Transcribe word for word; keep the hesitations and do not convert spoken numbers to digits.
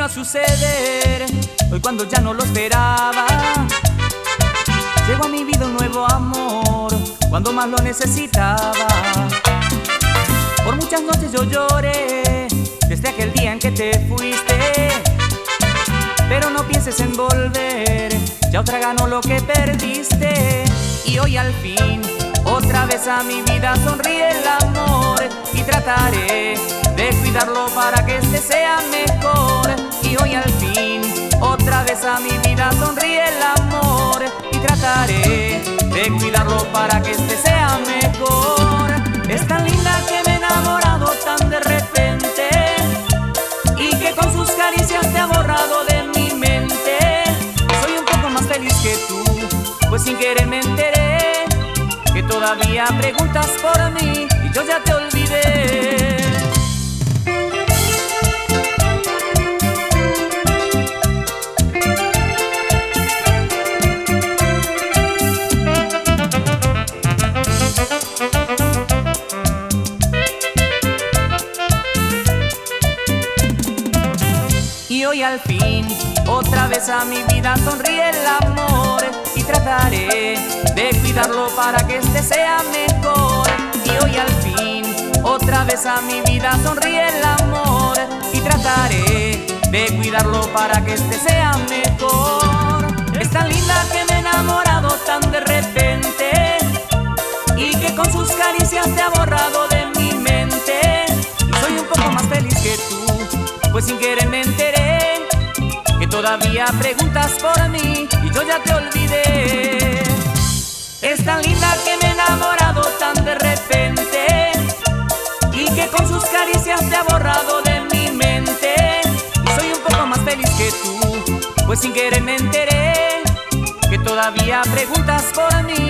a suceder hoy cuando ya no lo esperaba. Llegó a mi vida un nuevo amor cuando más lo necesitaba. Por muchas noches yo lloré desde aquel día en que te fuiste, pero no pienses en volver, ya otra ganó lo que perdiste. Y hoy al fin otra vez a mi vida sonríe el amor, y trataré de cuidarlo para que este sea mejor. Y hoy al fin otra vez a mi vida sonríe el amor, y trataré de cuidarlo para que este sea mejor. Es tan linda que me he enamorado tan de repente, y que con sus caricias te ha borrado de mi mente. Soy un poco más feliz que tú, pues sin querer me enteré que todavía preguntas por mí y yo ya te olvidé. Y hoy al fin otra vez a mi vida sonríe el amor, y trataré de cuidarlo para que este sea mejor. Y hoy al fin otra vez a mi vida sonríe el amor, y trataré de cuidarlo para que este sea mejor. Es tan linda que me he enamorado tan de repente, y que con sus caricias te ha borrado de mi mente. Y soy un poco más feliz que tú, pues sin querer me enteré que todavía preguntas por mí y yo ya te olvidé. Es tan linda que me he enamorado tan de repente, y que con sus caricias te ha borrado de mi mente. Y soy un poco más feliz que tú, pues sin querer me enteré que todavía preguntas por mí